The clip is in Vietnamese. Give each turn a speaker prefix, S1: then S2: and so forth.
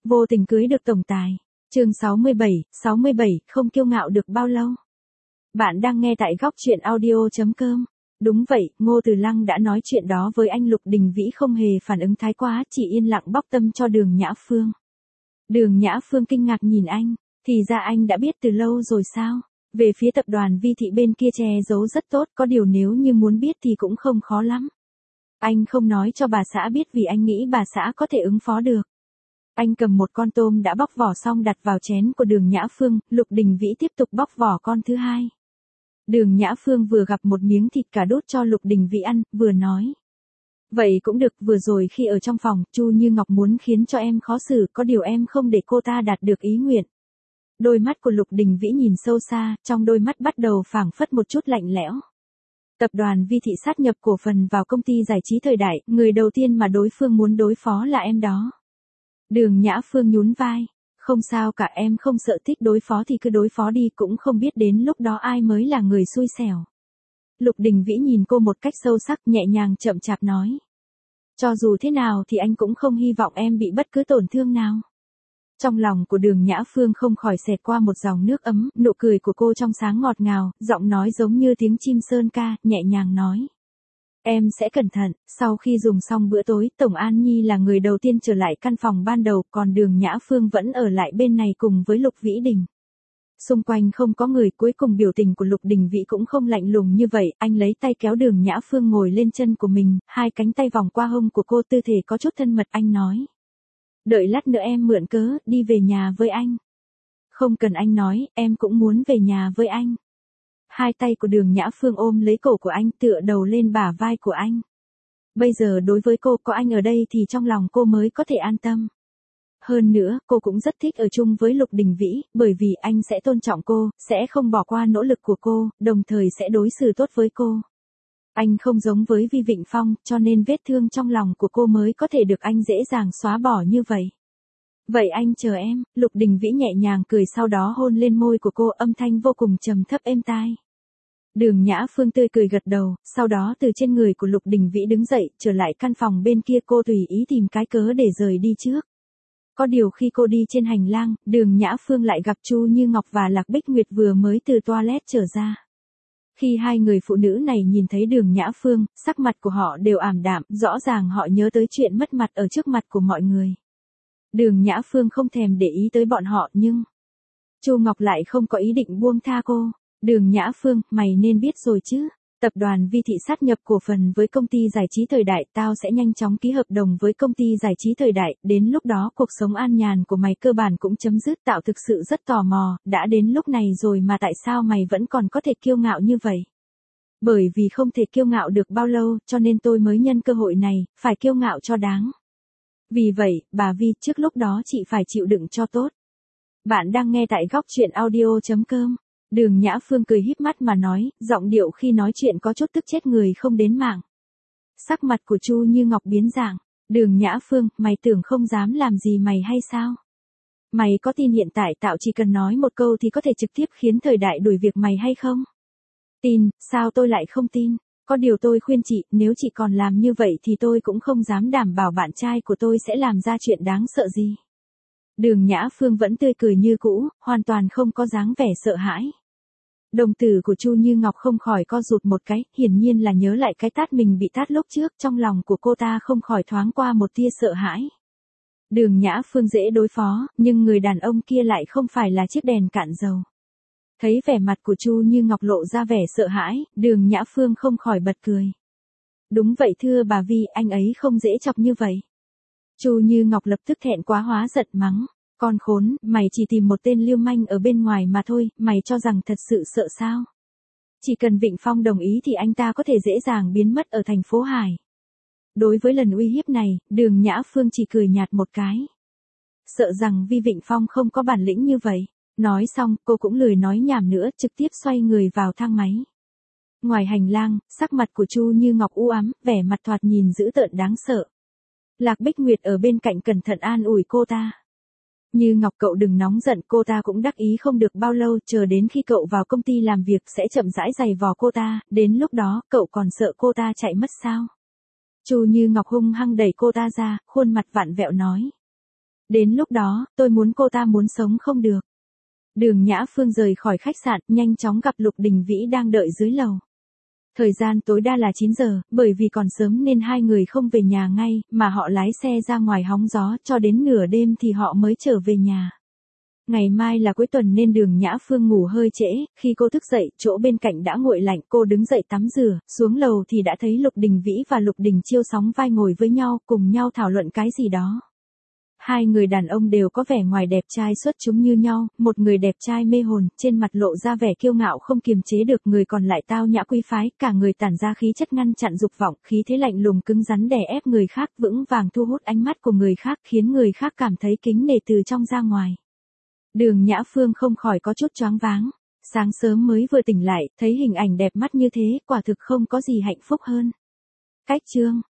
S1: Vô tình cưới được tổng tài. Chương 67, không kiêu ngạo được bao lâu. Bạn đang nghe tại góc truyện audio.com. Đúng vậy, Ngô Từ Lăng đã nói chuyện đó với anh Lục Đình Vĩ không hề phản ứng thái quá, chỉ yên lặng bóc tâm cho Đường Nhã Phương. Đường Nhã Phương kinh ngạc nhìn anh, thì ra anh đã biết từ lâu rồi sao? Về phía tập đoàn Vi Thị bên kia che giấu rất tốt, có điều nếu như muốn biết thì cũng không khó lắm. Anh không nói cho bà xã biết vì anh nghĩ bà xã có thể ứng phó được. Anh cầm một con tôm đã bóc vỏ xong đặt vào chén của Đường Nhã Phương, Lục Đình Vĩ tiếp tục bóc vỏ con thứ hai. Đường Nhã Phương vừa gặp một miếng thịt cà đốt cho Lục Đình Vĩ ăn, vừa nói. Vậy cũng được, vừa rồi khi ở trong phòng, Chu Như Ngọc muốn khiến cho em khó xử, có điều em không để cô ta đạt được ý nguyện. Đôi mắt của Lục Đình Vĩ nhìn sâu xa, trong đôi mắt bắt đầu phảng phất một chút lạnh lẽo. Tập đoàn Vi Thị sát nhập cổ phần vào công ty giải trí Thời Đại, người đầu tiên mà đối phương muốn đối phó là em đó. Đường Nhã Phương nhún vai. Không sao cả, em không sợ, thích đối phó thì cứ đối phó đi, cũng không biết đến lúc đó ai mới là người xui xẻo. Lục Đình Vĩ nhìn cô một cách sâu sắc, nhẹ nhàng chậm chạp nói. Cho dù thế nào thì anh cũng không hy vọng em bị bất cứ tổn thương nào. Trong lòng của Đường Nhã Phương không khỏi xẹt qua một dòng nước ấm, nụ cười của cô trong sáng ngọt ngào, giọng nói giống như tiếng chim sơn ca, nhẹ nhàng nói. Em sẽ cẩn thận. Sau khi dùng xong bữa tối, Tổng An Nhi là người đầu tiên trở lại căn phòng ban đầu, còn Đường Nhã Phương vẫn ở lại bên này cùng với Lục Vĩ Đình. Xung quanh không có người, cuối cùng biểu tình của Lục Đình Vĩ cũng không lạnh lùng như vậy, anh lấy tay kéo Đường Nhã Phương ngồi lên chân của mình, hai cánh tay vòng qua hông của cô, tư thế có chút thân mật, anh nói. Đợi lát nữa em mượn cớ, đi về nhà với anh. Không cần anh nói, em cũng muốn về nhà với anh. Hai tay của Đường Nhã Phương ôm lấy cổ của anh, tựa đầu lên bả vai của anh. Bây giờ đối với cô, có anh ở đây thì trong lòng cô mới có thể an tâm. Hơn nữa, cô cũng rất thích ở chung với Lục Đình Vĩ, bởi vì anh sẽ tôn trọng cô, sẽ không bỏ qua nỗ lực của cô, đồng thời sẽ đối xử tốt với cô. Anh không giống với Vi Vịnh Phong, cho nên vết thương trong lòng của cô mới có thể được anh dễ dàng xóa bỏ như vậy. Vậy anh chờ em. Lục Đình Vĩ nhẹ nhàng cười, sau đó hôn lên môi của cô, âm thanh vô cùng trầm thấp êm tai. Đường Nhã Phương tươi cười gật đầu, sau đó từ trên người của Lục Đình Vĩ đứng dậy, trở lại căn phòng bên kia, cô tùy ý tìm cái cớ để rời đi trước. Có điều khi cô đi trên hành lang, Đường Nhã Phương lại gặp Chu Như Ngọc và Lạc Bích Nguyệt vừa mới từ toilet trở ra. Khi hai người phụ nữ này nhìn thấy Đường Nhã Phương, sắc mặt của họ đều ảm đạm, rõ ràng họ nhớ tới chuyện mất mặt ở trước mặt của mọi người. Đường Nhã Phương không thèm để ý tới bọn họ, nhưng Chu Ngọc lại không có ý định buông tha cô. Đường Nhã Phương, mày nên biết rồi chứ. Tập đoàn Vi Thị sát nhập cổ phần với công ty giải trí Thời Đại, tao sẽ nhanh chóng ký hợp đồng với công ty giải trí Thời Đại, đến lúc đó cuộc sống an nhàn của mày cơ bản cũng chấm dứt. Tạo thực sự rất tò mò, đã đến lúc này rồi mà tại sao mày vẫn còn có thể kiêu ngạo như vậy? Bởi vì không thể kiêu ngạo được bao lâu, cho nên tôi mới nhân cơ hội này, phải kiêu ngạo cho đáng. Vì vậy, bà Vi, trước lúc đó chị phải chịu đựng cho tốt. Bạn đang nghe tại góc truyện audio.com. Đường Nhã Phương cười híp mắt mà nói, giọng điệu khi nói chuyện có chút tức chết người không đến mạng. Sắc mặt của Chu Như Ngọc biến dạng. Đường Nhã Phương, mày tưởng không dám làm gì mày hay sao? Mày có tin hiện tại tao chỉ cần nói một câu thì có thể trực tiếp khiến Thời Đại đuổi việc mày hay không? Tin, sao tôi lại không tin? Có điều tôi khuyên chị, nếu chị còn làm như vậy thì tôi cũng không dám đảm bảo bạn trai của tôi sẽ làm ra chuyện đáng sợ gì. Đường Nhã Phương vẫn tươi cười như cũ, hoàn toàn không có dáng vẻ sợ hãi. Đồng tử của Chu Như Ngọc không khỏi co rụt một cái, hiển nhiên là nhớ lại cái tát mình bị tát lúc trước, trong lòng của cô ta không khỏi thoáng qua một tia sợ hãi. Đường Nhã Phương dễ đối phó, nhưng người đàn ông kia lại không phải là chiếc đèn cạn dầu. Thấy vẻ mặt của Chu Như Ngọc lộ ra vẻ sợ hãi, Đường Nhã Phương không khỏi bật cười. Đúng vậy thưa bà Vi, anh ấy không dễ chọc như vậy. Chu Như Ngọc lập tức thẹn quá hóa giận mắng. Con khốn, mày chỉ tìm một tên lưu manh ở bên ngoài mà thôi, mày cho rằng thật sự sợ sao? Chỉ cần Vịnh Phong đồng ý thì anh ta có thể dễ dàng biến mất ở thành phố Hải. Đối với lần uy hiếp này, Đường Nhã Phương chỉ cười nhạt một cái. Sợ rằng Vi Vịnh Phong không có bản lĩnh như vậy. Nói xong, cô cũng lười nói nhảm nữa, trực tiếp xoay người vào thang máy. Ngoài hành lang, sắc mặt của Chu Như Ngọc u ám, vẻ mặt thoạt nhìn dữ tợn đáng sợ. Lạc Bích Nguyệt ở bên cạnh cẩn thận an ủi cô ta. Như Ngọc, cậu đừng nóng giận, cô ta cũng đắc ý không được bao lâu, chờ đến khi cậu vào công ty làm việc sẽ chậm rãi giày vò cô ta, đến lúc đó, cậu còn sợ cô ta chạy mất sao? Chu Như Ngọc hung hăng đẩy cô ta ra, khuôn mặt vặn vẹo nói. Đến lúc đó, tôi muốn cô ta muốn sống không được. Đường Nhã Phương rời khỏi khách sạn, nhanh chóng gặp Lục Đình Vĩ đang đợi dưới lầu. Thời gian tối đa là 9 giờ, bởi vì còn sớm nên hai người không về nhà ngay, mà họ lái xe ra ngoài hóng gió, cho đến nửa đêm thì họ mới trở về nhà. Ngày mai là cuối tuần nên Đường Nhã Phương ngủ hơi trễ, khi cô thức dậy, chỗ bên cạnh đã nguội lạnh, cô đứng dậy tắm rửa, xuống lầu thì đã thấy Lục Đình Vĩ và Lục Đình Chiêu sóng vai ngồi với nhau, cùng nhau thảo luận cái gì đó. Hai người đàn ông đều có vẻ ngoài đẹp trai xuất chúng như nhau, một người đẹp trai mê hồn, trên mặt lộ ra vẻ kiêu ngạo không kiềm chế được, người còn lại tao nhã quý phái, cả người tản ra khí chất ngăn chặn dục vọng, khí thế lạnh lùng cứng rắn đè ép người khác, vững vàng thu hút ánh mắt của người khác, khiến người khác cảm thấy kính nể từ trong ra ngoài. Đường Nhã Phương không khỏi có chút choáng váng. Sáng sớm mới vừa tỉnh lại, thấy hình ảnh đẹp mắt như thế, quả thực không có gì hạnh phúc hơn. Cách chương